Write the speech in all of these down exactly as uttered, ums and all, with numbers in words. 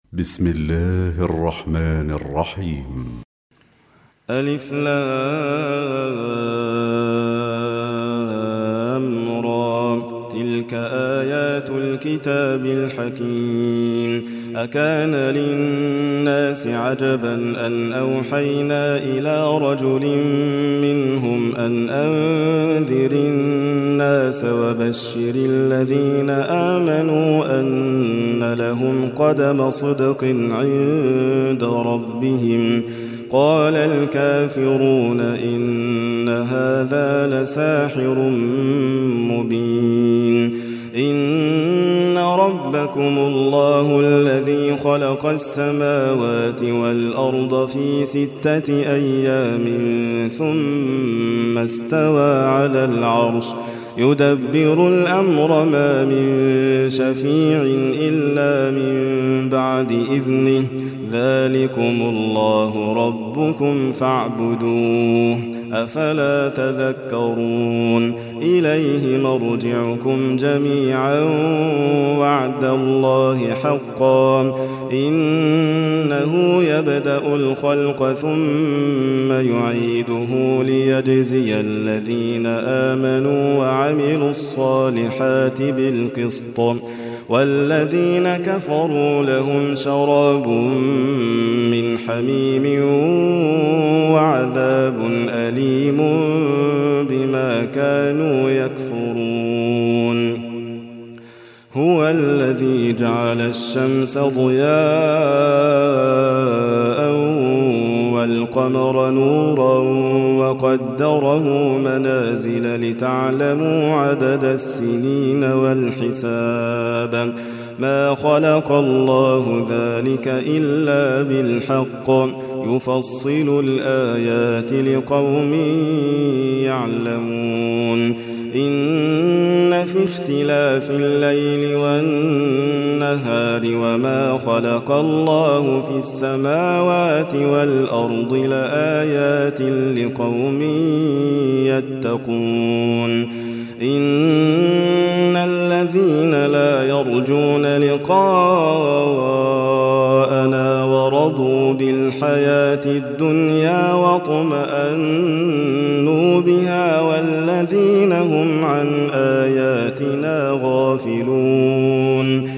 بسم الله الرحمن الرحيم. ألف لام را، تلك آيات الكتاب الحكيم. أكان للناس عجبا أن أوحينا إلى رجل منهم أن أنذر الناس وبشر الذين آمنوا أن لهم قدم صدق عند ربهم. قال الكافرون إن هذا لساحر مبين. إن ربكم الله الذي خلق السماوات والأرض في ستة أيام ثم استوى على العرش يدبر الأمر ما من شفيع إلا من بعد إذنه ذلكم الله ربكم فاعبدوه أفلا تذكرون. إليه مرجعكم جميعا وعد الله حقا إنه يبدأ الخلق ثم يعيده ليجزي الذين آمنوا وعملوا الصالحات بالقسط والذين كفروا لهم شراب من حميم وعذاب أليم بما كانوا يكفرون. هو الذي جعل الشمس ضياء والقمر نورا وقدره منازل لتعلموا عدد السنين والحساب. ما خلق الله ذلك إلا بالحق يفصل الآيات لقوم يعلمون. إن في اختلاف الليل والنهار وما خلق الله في السماوات والأرض لآيات لقوم يتقون. إن الذين لا يرجون لقاءنا ورضوا بالحياة الدنيا واطمأنوا بها والذين هم عن آياتنا غافلون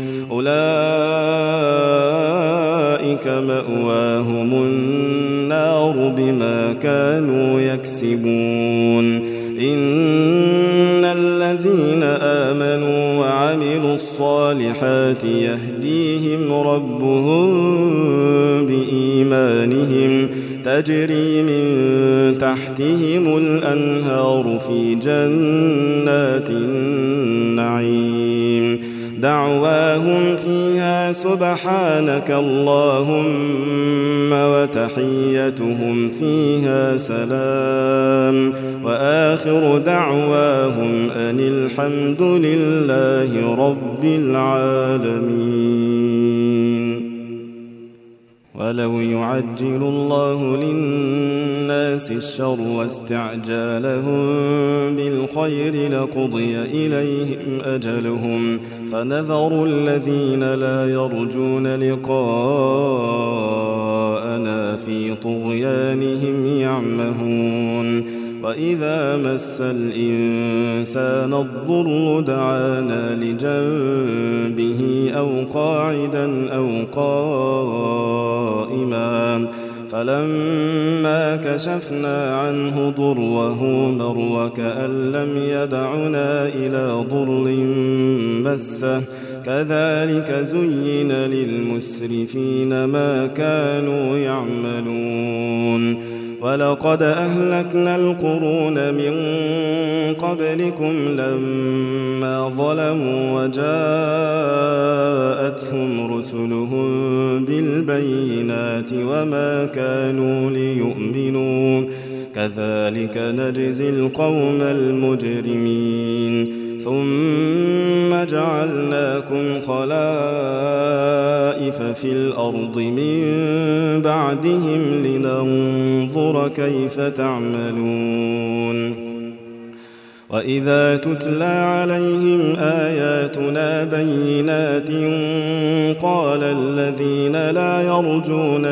أولئك مأواهم النار بما كانوا يكسبون. إن الذين آمنوا وعملوا الصالحات يهديهم ربهم بإيمانهم تجري من تحتهم الأنهار في جنات النعيم. دعواهم فيها سبحانك اللهم وتحيتهم فيها سلام وآخر دعواهم أن الحمد لله رب العالمين. ولو يعجل الله للناس الشر واستعجالهم بالخير لقضي إليهم أجلهم فنذر الذين لا يرجون لقاءنا في طغيانهم يعمهون. وإذا مس الإنسان الضر دعانا لجنبه أو قاعدا أو قائما فلما كشفنا عنه ضره مر وكأن لم يدعنا إلى ضر مسه كذلك زين للمسرفين ما كانوا يعملون. ولقد أهلكنا القرون من قبلكم لما ظلموا وجاءتهم رسلهم بالبينات وما كانوا ليؤمنوا كذلك نجزي القوم المجرمين. ثم جعلناكم خلائف في الأرض من بعدهم لننظر كيف تعملون. وإذا تتلى عليهم آياتنا بينات قال الذين لا يرجون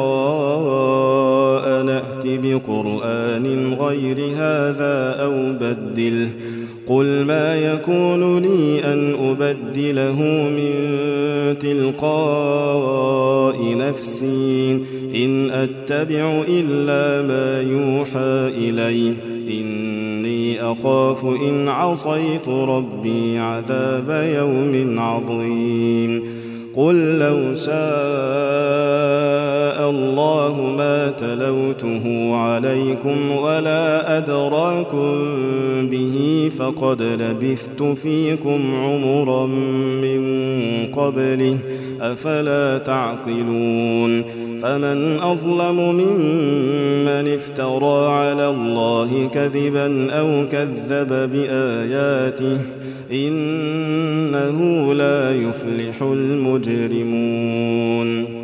لقاء نأت بقرآن غير هذا أو بدله قل ما يكون لي أن أبدله من تلقاء نفسي إن أتبع إلا ما يوحى إلي إني أخاف إن عصيت ربي عذاب يوم عظيم قل لو شاء الله ما تلوته عليكم ولا أدراكم به فقد لبثت فيكم عمرا من قبله أفلا تعقلون فمن أظلم ممن افترى على الله كذبا أو كذب بآياته إنه لا يفلح المجرمون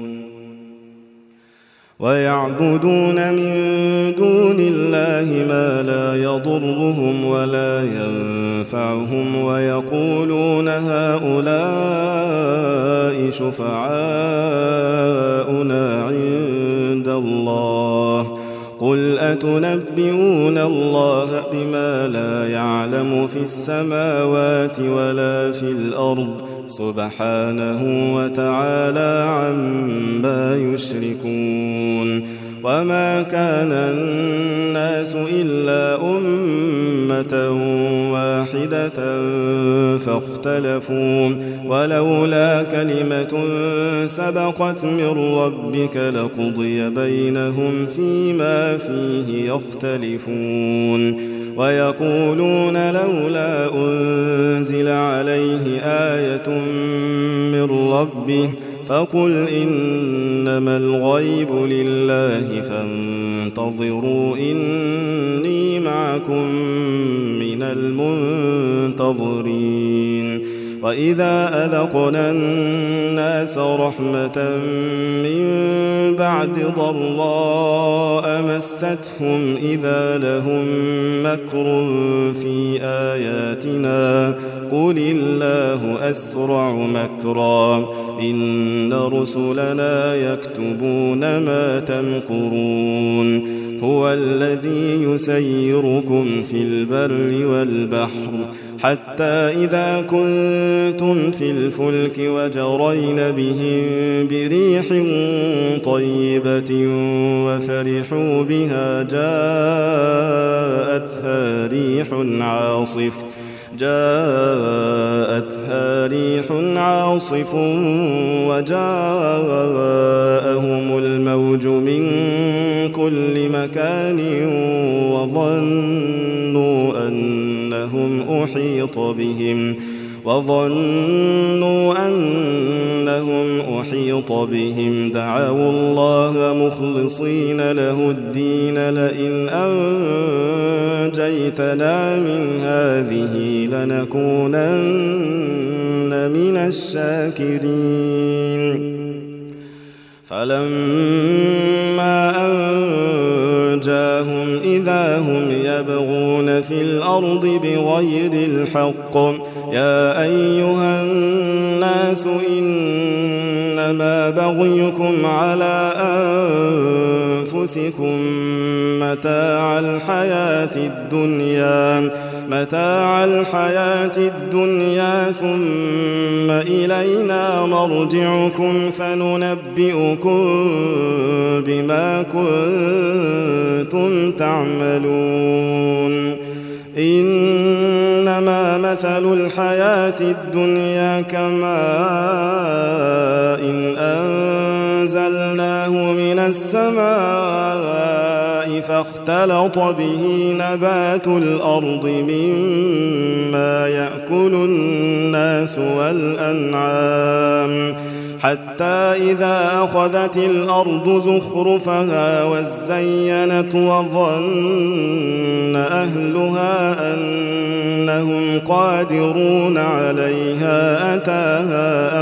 ويعبدون من دون الله ما لا يضرهم ولا ينفعهم ويقولون هؤلاء شفعاؤنا عند الله قل أتنبئون الله بما لا يعلم في السماوات ولا في الأرض سبحانه وتعالى عما يشركون وما كان الناس إلا أمة واحدة فاختلفوا ولولا كلمة سبقت من ربك لقضي بينهم فيما فيه يختلفون ويقولون لولا أنزل عليه آية من ربه فقل إنما الغيب لله فانتظروا إني معكم من المنتظرين وإذا أذقنا الناس رحمة من بعد ضراء مستهم إذا لهم مكر في آياتنا قل الله أسرع مكرا إن رسلنا يكتبون ما تمكرون هو الذي يسيركم في البر والبحر حتى إذا كنتم في الفلك وجرين بهم بريح طيبة وفرحوا بها جاءتها ريح عاصف جاءتها ريح عاصف وجاءهم الموج من كل مكان وظنوا أنهم أحيط بهم وظنوا أنهم أحيط بهم دعوا الله مخلصين له الدين لئن أنجيتنا من هذه لنكونن من الشاكرين فلما أنجاهم إذا هم يبغون في الأرض بغير الحق يا أيها الناس إنما بغيكم على أنفسكم متاع الحياة الدنيا متاع الحياة الدنيا ثم إلينا مرجعكم فننبئكم بما كنتم تعملون إنما مثل الحياة الدنيا كماء إن أنزلناه من السماء فاختلط به نبات الأرض مما يأكل الناس والأنعام حتى إذا أخذت الأرض زخرفها وزينت وظن أهلها أنهم قادرون عليها أتاها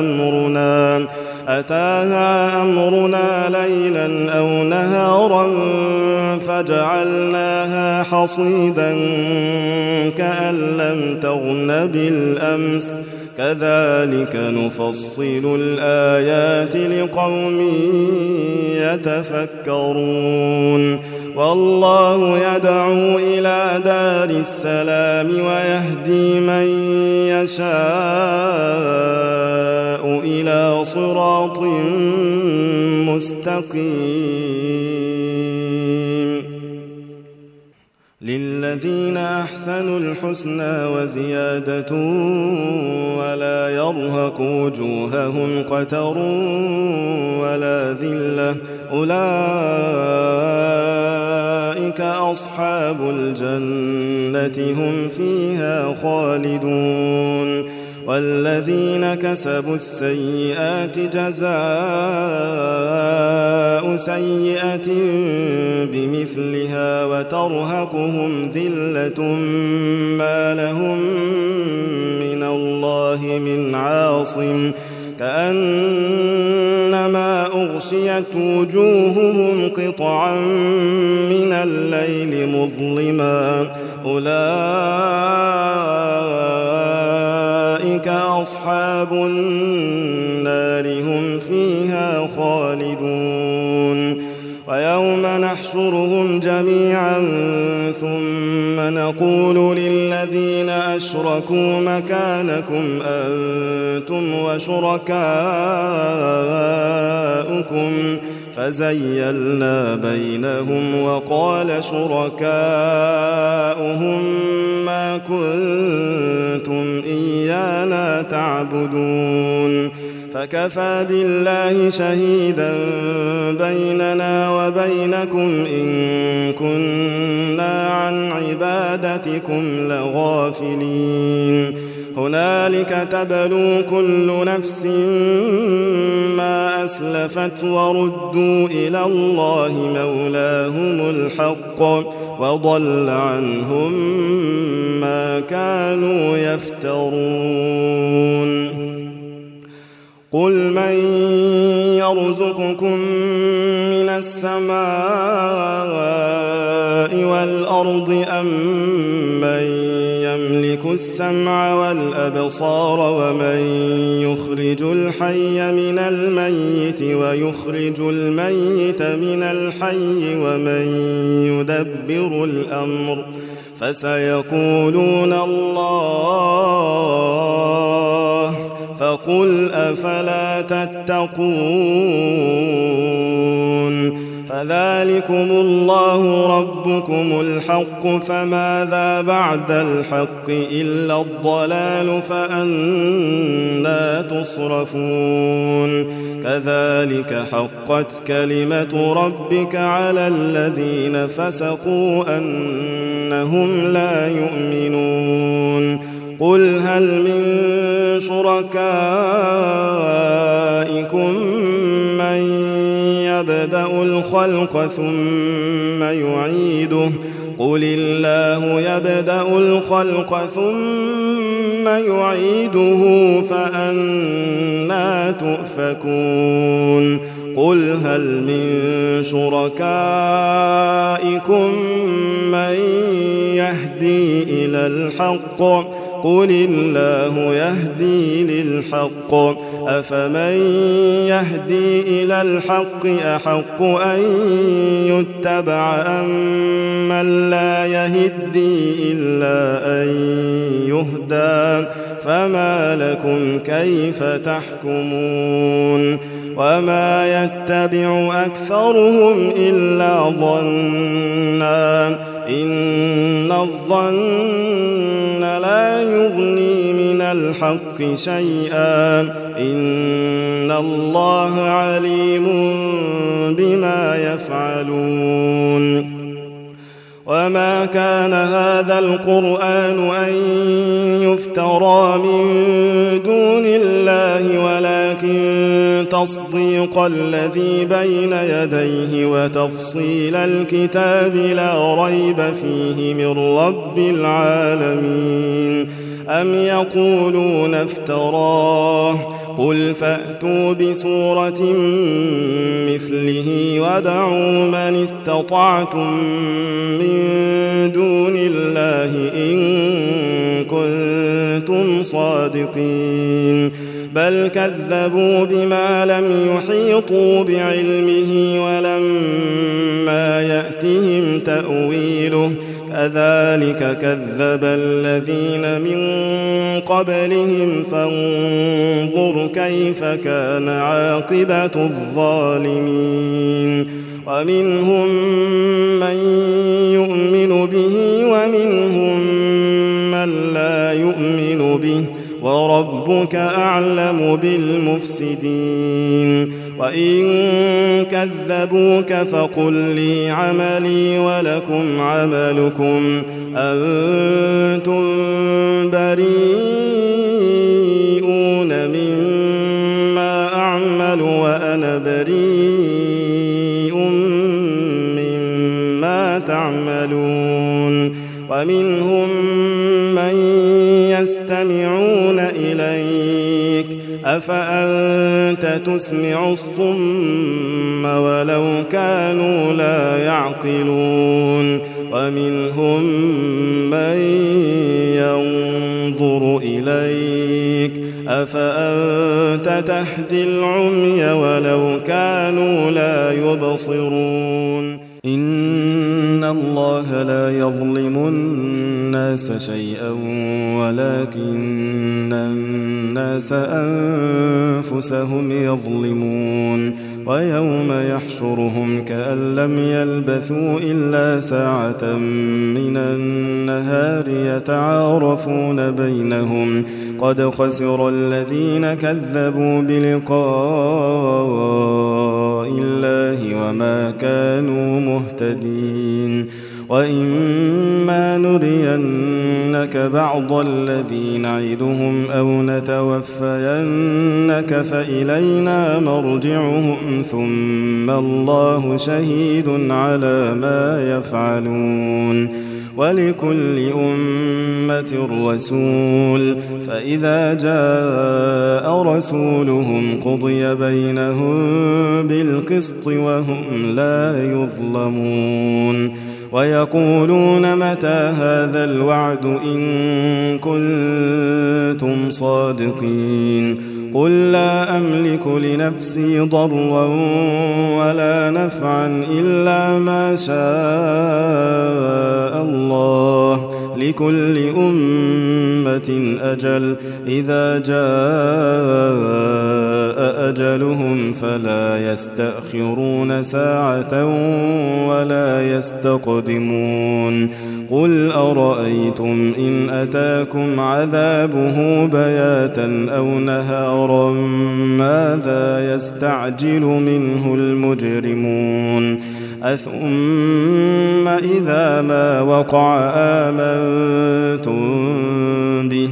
أمرنا أتاها أمرنا ليلا أو نهارا فجعلناها حصيدا كأن لم تغن بالأمس كذلك نفصل الآيات لقوم يتفكرون والله يدعو إلى دار السلام ويهدي من يشاء إلى صراط مستقيم للذين أحسنوا الحسنى وزيادة ولا يرهق وجوههم قتر ولا ذلة أولئك أصحاب الجنة هم فيها خالدون والذين كسبوا السيئات جزاء سيئة بمثلها وترهقهم ذلة ما لهم من الله من عاصم كأنما أغشيت وجوههم قطعا من الليل مظلما أولئك أصحاب النار هم فيها خالدون ويوم نحشرهم جميعا ثم نقول للذين أشركوا مكانكم أنتم وشركاؤكم فزيلنا بينهم وقال شركاؤهم ما كنتم إيانا تعبدون فكفى بالله شهيدا بيننا وبينكم إن كنا عن عبادتكم لغافلين هنالك تبلو كل نفس ما أسلفت وردوا إلى الله مولاهم الحق وضل عنهم ما كانوا يفترون قل من يرزقكم من السماء والأرض أم من يملك السمع والأبصار ومن يخرج الحي من الميت ويخرج الميت من الحي ومن يدبر الأمر فسيقولون الله فقل أفلا تتقون فذلكم الله ربكم الحق فماذا بعد الحق إلا الضلال فأنى تصرفون كذلك حقت كلمة ربك على الذين فسقوا أنهم لا يؤمنون قل هل من شركائكم من يبدأ الخلق ثم يعيده قل الله يبدأ الخلق ثم يعيده فأنى تؤفكون قل هل من شركائكم من يهدي إلى الحق قل الله يهدي للحق أفمن يهدي إلى الحق أحق أن يتبع أم من لا يهدي إلا أن يهدى فما لكم كيف تحكمون وما يتبع أكثرهم إلا ظنّا إن الظن لا يغني من الحق شيئا إن الله عليم بما يفعلون وما كان هذا القرآن أن يفترى من دون الله ولكن تصديق الذي بين يديه وتفصيل الكتاب لا ريب فيه من رب العالمين أم يقولون افتراه قل فأتوا بسورة مثله وادعوا من استطعتم من دون الله إن كنتم صادقين بل كذبوا بما لم يحيطوا بعلمه ولما يأتهم تأويله كذلك كذب الذين من قبلهم فانظر كيف كان عاقبة الظالمين ومنهم من يؤمن به ومنهم من لا يؤمن به وربك أعلم بالمفسدين وإن كذبوك فقل لي عملي ولكم عملكم أنتم بريئون مما أعمل وأنا بريء مما تعملون ومنهم من يستمعون إليك أفأنت تسمع الصم ولو كانوا لا يعقلون ومنهم من ينظر إليك أفأنت تهدي العمي ولو كانوا لا يبصرون إن الله لا يظلم الناس شيئا ولكن الناس أنفسهم يظلمون ويوم يحشرهم كأن لم يلبثوا إلا ساعة من النهار يتعارفون بينهم قد خسر الذين كذبوا بلقاء الله وما كانوا مهتدين وإما نرينك بعض الذي نعدهم أو نتوفينك فإلينا مرجعهم ثم الله شهيد على ما يفعلون ولكل أمة رسول فإذا جاء رسولهم قضي بينهم بالقسط وهم لا يظلمون ويقولون متى هذا الوعد إن كنتم صادقين قل لا أملك لنفسي ضرا ولا نفعا إلا ما شاء الله لكل أمة أجل إذا جاء أجلهم فلا يستأخرون ساعة ولا يستقدمون قل أرأيتم إن أتاكم عذابه بياتا أو نهارا ماذا يستعجل منه المجرمون أثم إذا ما وقع آمنتم به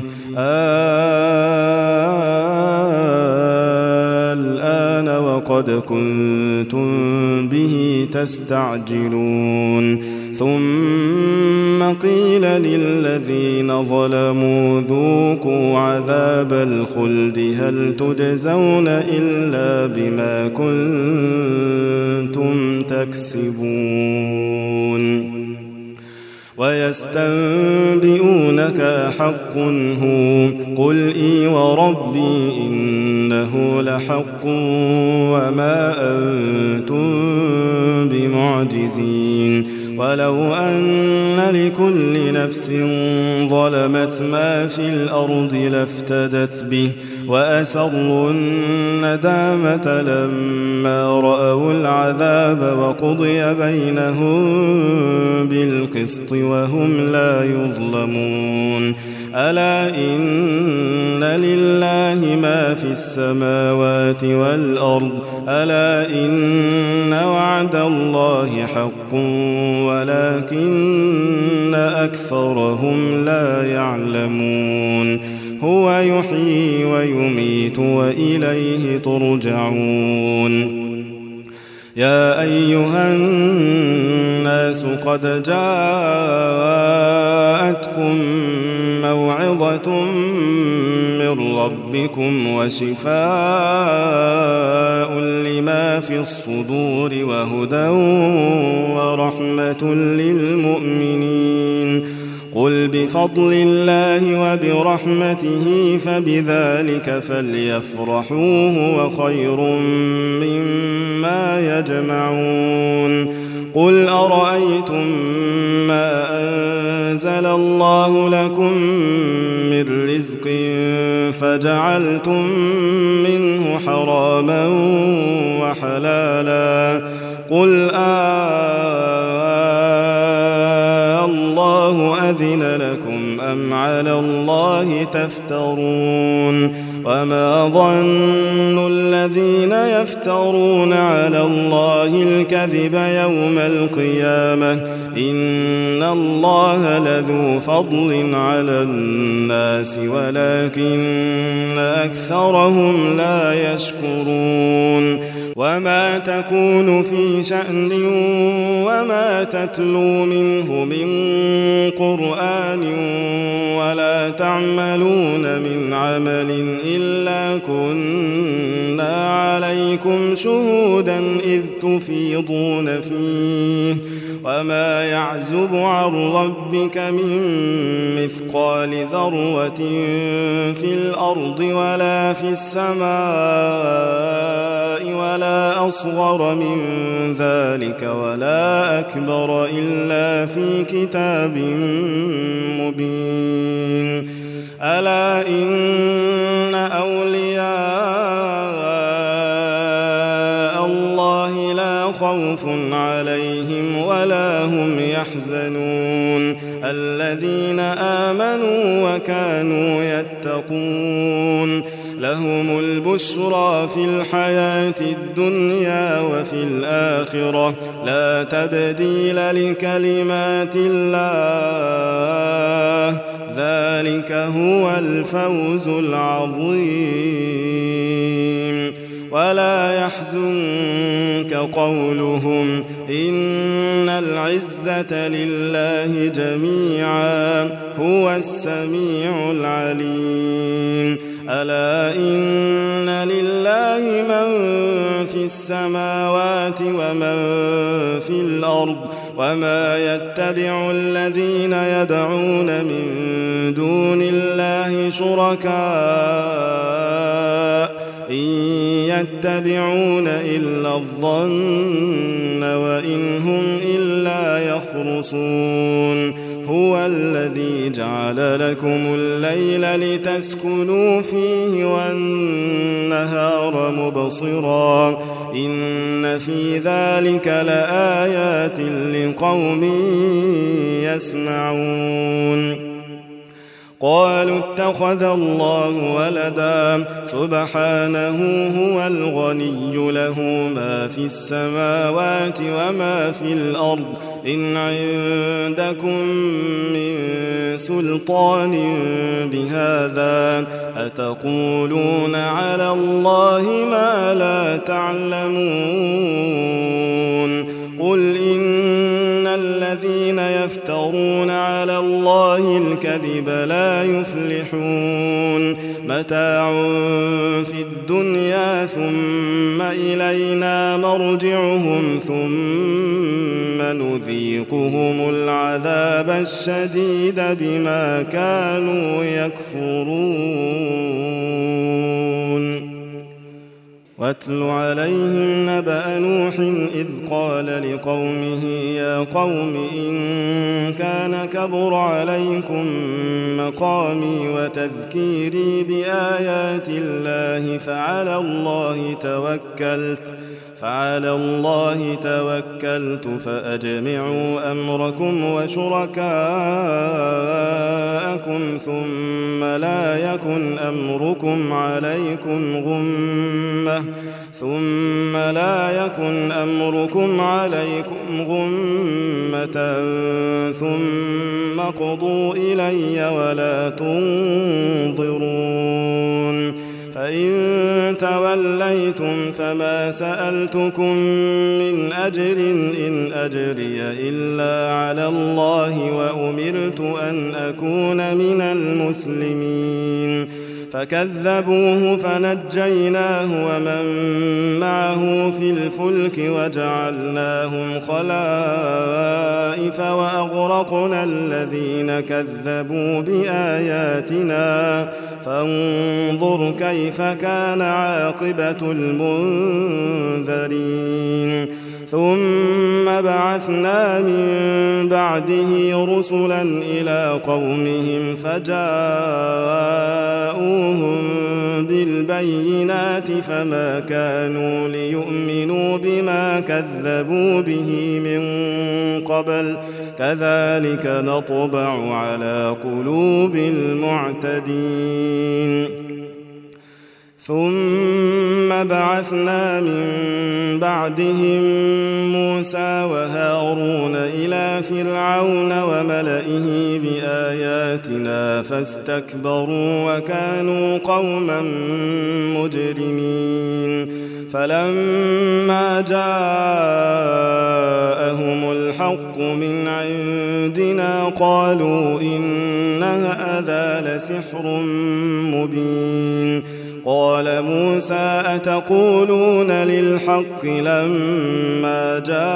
الآن وقد كنتم به تستعجلون ثم قيل للذين ظلموا ذوقوا عذاب الخلد هل تجزون إلا بما كنتم تكسبون ويستنبئونك حق هو قل إي وربي إنه لحق وما أنتم بمعجزين ولو أن لكل نفس ظلمت ما في الأرض لافتدت به وأسروا الندامة لما رأوا العذاب وقضي بينهم بالقسط وهم لا يظلمون ألا إن لله ما في السماوات والأرض ألا إن وعد الله حق ولكن أكثرهم لا يعلمون هو يحيي ويميت وإليه ترجعون يا أيها الناس قد جاءتكم موعظة من من ربكم وشفاء لما في الصدور وهدى ورحمة للمؤمنين. قل بفضل الله وبرحمته فبذلك فليفرحوا هو خير مما يجمعون. قل أرأيتم ما أنزل الله لكم من رزق فجعلتم منه حراما وحلالا قل آه الله أذن لكم أم على الله تفترون. وما ظن الذين يفترون على الله الكذب يوم القيامة إن الله لذو فضل على الناس ولكن أكثرهم لا يشكرون. وما تكون في شأن وما تتلو منه من قرآن ولا تعملون من عمل إلا كنا عليكم شهودا إذ تفيضون فيه وما يعزب عن ربك من مثقال ذرة في الأرض ولا في السماء ولا أصغر من ذلك ولا أكبر إلا في كتاب مبين. ألا إن أولياء الله لا خوف عليهم ولا هم يحزنون الذين آمنوا وكانوا يتقون. لهم البشرى في الحياة الدنيا وفي الآخرة لا تبديل لكلمات الله ذلك هو الفوز العظيم. ولا يحزنك قولهم إن العزة لله جميعا هو السميع العليم. ألا إن لله من في السماوات ومن في الأرض وما يتبع الذين يدعون من دون الله شركاء إن يتبعون إلا الظن وإن هم إلا يخرصون. هو الذي جعل لكم الليل لتسكنوا فيه والنهار مبصرا إن في ذلك لآيات لقوم يسمعون. قالوا اتخذ الله ولدا سبحانه هو الغني له ما في السماوات وما في الأرض إن عندكم من سلطان بهذا أتقولون على الله ما لا تعلمون. قل إن الذين يفترون على الله الكذب لا يفلحون. متاع في الدنيا ثم إلينا مرجعهم ثم نذيقهم العذاب الشديد بما كانوا يكفرون. واتل عليهم نبأ نوح إذ قال لقومه يا قوم إن كان كبر عليكم مقامي وتذكيري بآيات الله فعلى الله توكلت فعلى الله توكلت فأجمعوا أمركم وشركاءكم ثم لا يكن أمركم عليكم غمة ثم لا يكن أمركم عليكم غمة ثم قضوا إلي ولا تنظرون. فإن توليتم فما سألتكم من أجر إن أجري إلا على الله وأمرت أن أكون من المسلمين. فكذبوه فنجيناه ومن معه في الفلك وجعلناهم خلائف وأغرقنا الذين كذبوا بآياتنا فانظر كيف كان عاقبة المنذرين ثم بعثنا من بعده رسلا إلى قومهم فجاءوهم بالبينات فما كانوا ليؤمنوا بما كذبوا به من قبل كذلك نطبع على قلوب المعتدين ثم بعثنا من بعدهم موسى وهارون إلى فرعون وملئه بآياتنا فاستكبروا وكانوا قوما مجرمين فلما جاءهم الحق من عندنا قالوا إن هذا لسحر مبين قال موسى أتقولون للحق لما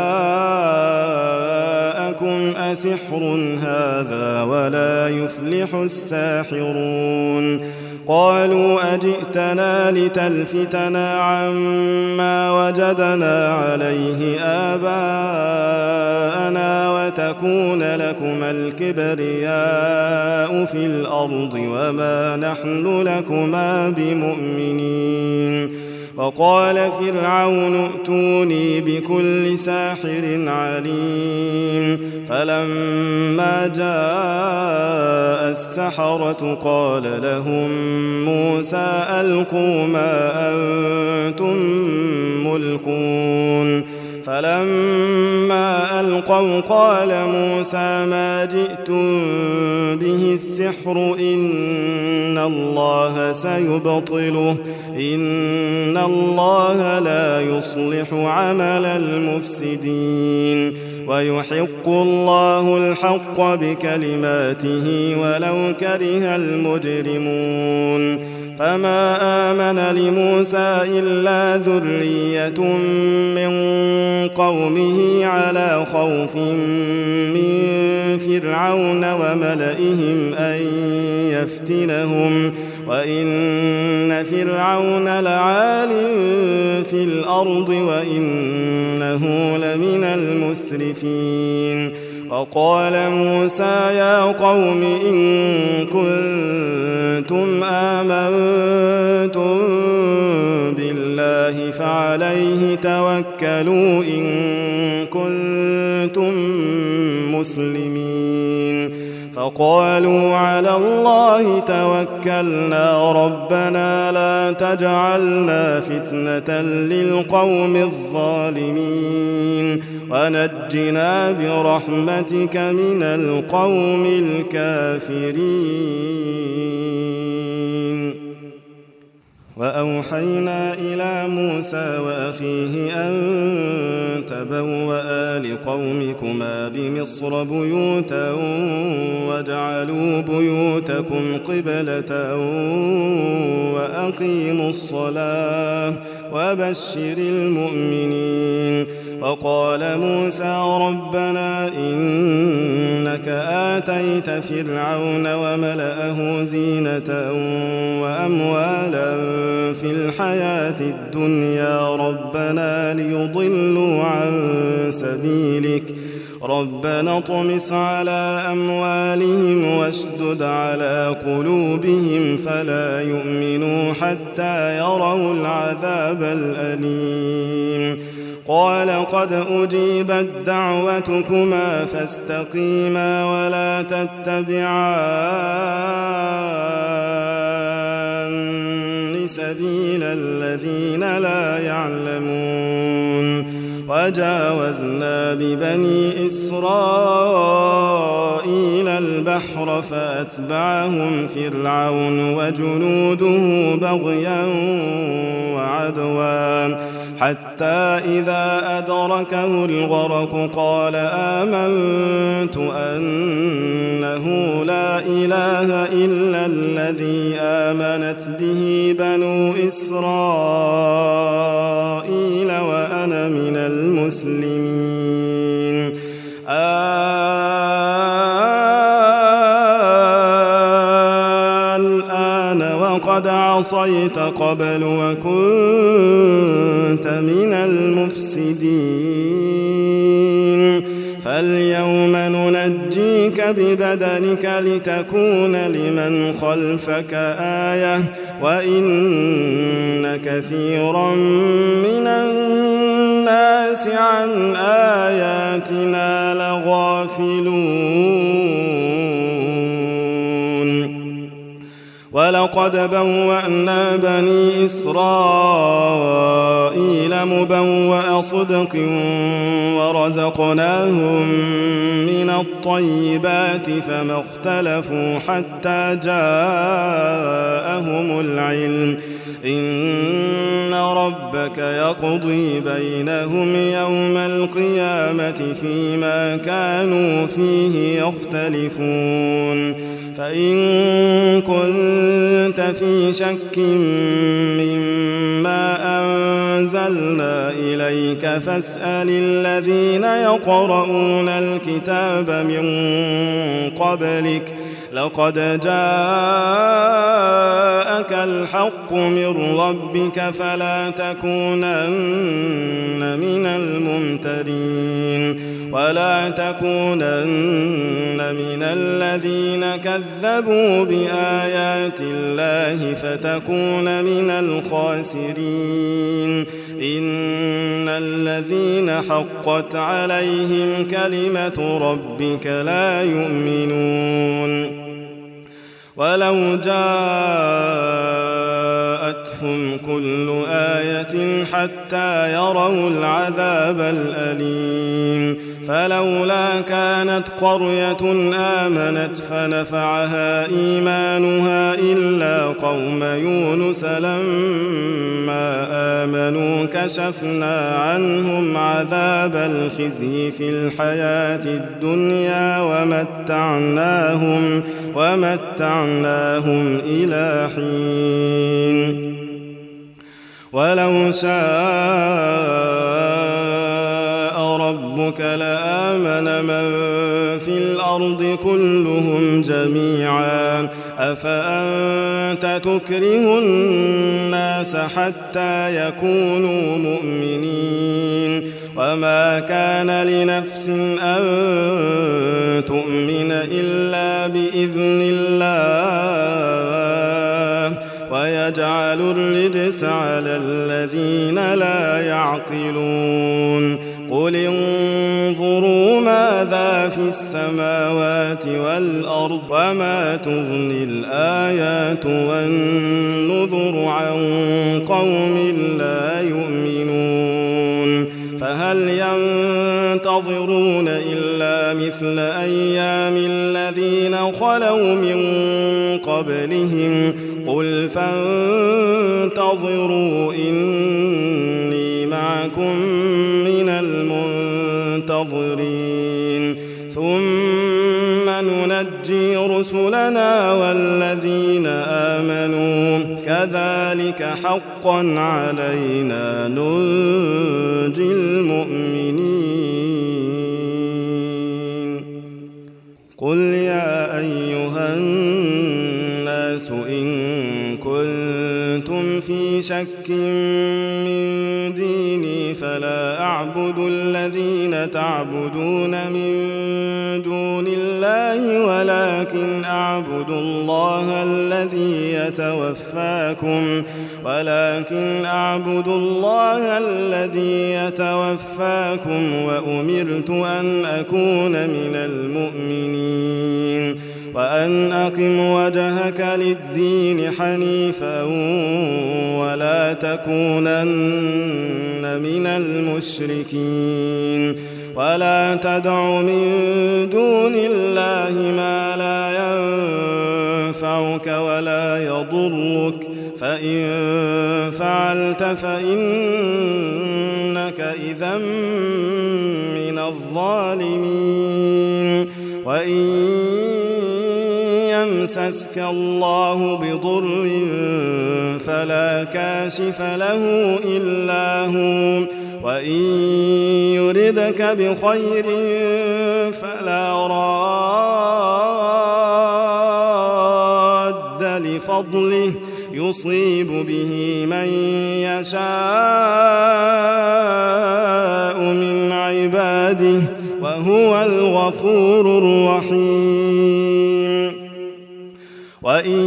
جاءكم أسحر هذا ولا يفلح الساحرون قالوا أجئتنا لتلفتنا عما وجدنا عليه آباءنا وتكون لكما الكبرياء في الأرض وما نحن لكما بمؤمنين وقال فرعون ائتوني بكل ساحر عليم فلما جاء السحرة قال لهم موسى ألقوا ما أنتم ملقون فلما ألقوا قال موسى ما جئتم به السحر إن الله سيبطله إن الله لا يصلح عمل المفسدين ويحق الله الحق بكلماته ولو كره المجرمون فما آمن لموسى إلا ذرية من قومه على خوف من فرعون وملئهم أن يفتنهم وإن فرعون لعال في الأرض وإنه لمن المسرفين وقال موسى يا قوم إن كنتم آمنتم بالله فعليه توكلوا إن كنتم مسلمين فقالوا على الله توكلنا ربنا لا تجعلنا فتنة للقوم الظالمين ونجنا برحمتك من القوم الكافرين وأوحينا إلى موسى وأخيه أن تبوأ لقومكما بمصر بيوتا وجعلوا بيوتكم قبلة وأقيموا الصلاة وبشر المؤمنين وقال موسى ربنا إنك آتيت فرعون وملأه زينة وأموالا في الحياة الدنيا ربنا ليضلوا عن سبيلك ربنا اطمس على أموالهم واشدد على قلوبهم فلا يؤمنوا حتى يروا العذاب الأليم قال قد أجيبت دعوتكما فاستقيما ولا تتبعان سبيل الذين لا يعلمون وجاوزنا ببني إسرائيل البحر فأتبعهم فرعون وجنوده بغيا وعدوا حتى إذا أدركه الغرق قال آمنت أنه لا إله إلا الذي آمنت به بنو إسرائيل وأنا من المسلمين. الآن وقد عصيت قبل وكنت من المفسدين، فاليوم ننجيك ببدنك لتكون لمن خلفك آية وإن كثيرا من الناس عن آياتنا لغافلون. ولقد بوأنا بني إسرائيل مبوأ صدق ورزقناهم من الطيبات فما اختلفوا حتى جاءهم العلم. إن ربك يقضي بينهم يوم القيامة فيما كانوا فيه يختلفون. فإن كنت في شك مما أنزلنا إليك فاسأل الذين يقرؤون الكتاب من قبلك لقد جاءك الحق من ربك فلا تكونن من الممترين ولا تكونن من الذين كذبوا بآيات الله فتكون من الخاسرين. إن الذين حقت عليهم كلمة ربك لا يؤمنون. ولو جاءتهم كل آية حتى يروا العذاب الأليم فلولا كانت قرية آمنت فنفعها إيمانها إلا قوم يونس لما آمنوا كشفنا عنهم عذاب الخزي في الحياة الدنيا ومتعناهم ومتعناهم إلى حين. ولو شاء ربك لآمن من في الأرض كلهم جميعا أفأنت تكره الناس حتى يكونوا مؤمنين وما كان لنفس أن تؤمن إلا بإذن الله ويجعل الرجس على الذين لا يعقلون. قل انظروا ماذا في السماوات والأرض وما تغني الآيات والنذر عن قوم لا يؤمنون. فهل ينتظرون إلا مثل أيام الذين خلوا من قبلهم قل فانتظروا إني معكم من المنتظرين ثم ننجي رسلنا والذين آمنوا كذلك حقا علينا ننجي المؤمنين. قل يا أيها الناس إن كنتم في شك من ديني فلا أعبد الذين تعبدون من دون الله ولكن أعبد الله الذي يتوفاكم ولكن أعبد الله الذي يتوفاكم وأمرت أن أكون من المؤمنين وأن أقم وجهك للدين حنيفا ولا تكونن من المشركين ولا تدع من دون الله ما لا ينفعك ولا يضرك فإن فعلت فإن إنك إذا من الظالمين وإن يمسسك الله بضر فلا كاشف له إلا هو وإن يردك بخير فلا راد لفضله يصيب به من يشاء من عباده وهو الغفور الرحيم وإن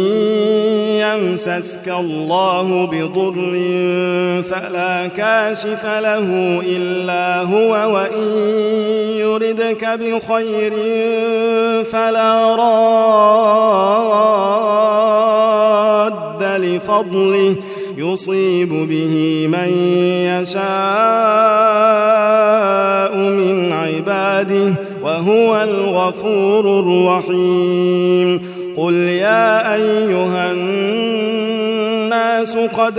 يمسسك الله بضر فلا كاشف له إلا هو وإن يردك بخير فلا راد لفضله يصيب به من يشاء من عباده وهو الغفور الرحيم قل يا أيها الناس قد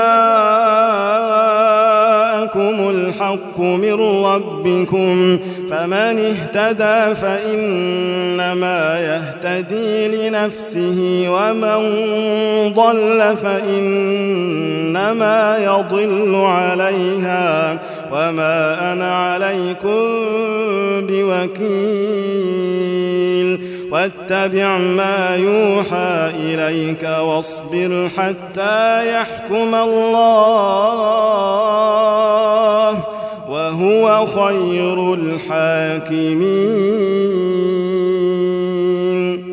جاءكم الحق من ربكم فمن اهتدى فإنما يهتدي لنفسه ومن ضل فإنما يضل عليها وما أنا عليكم بوكيل واتبع ما يوحى إليك واصبر حتى يحكم الله وهو خير الحاكمين.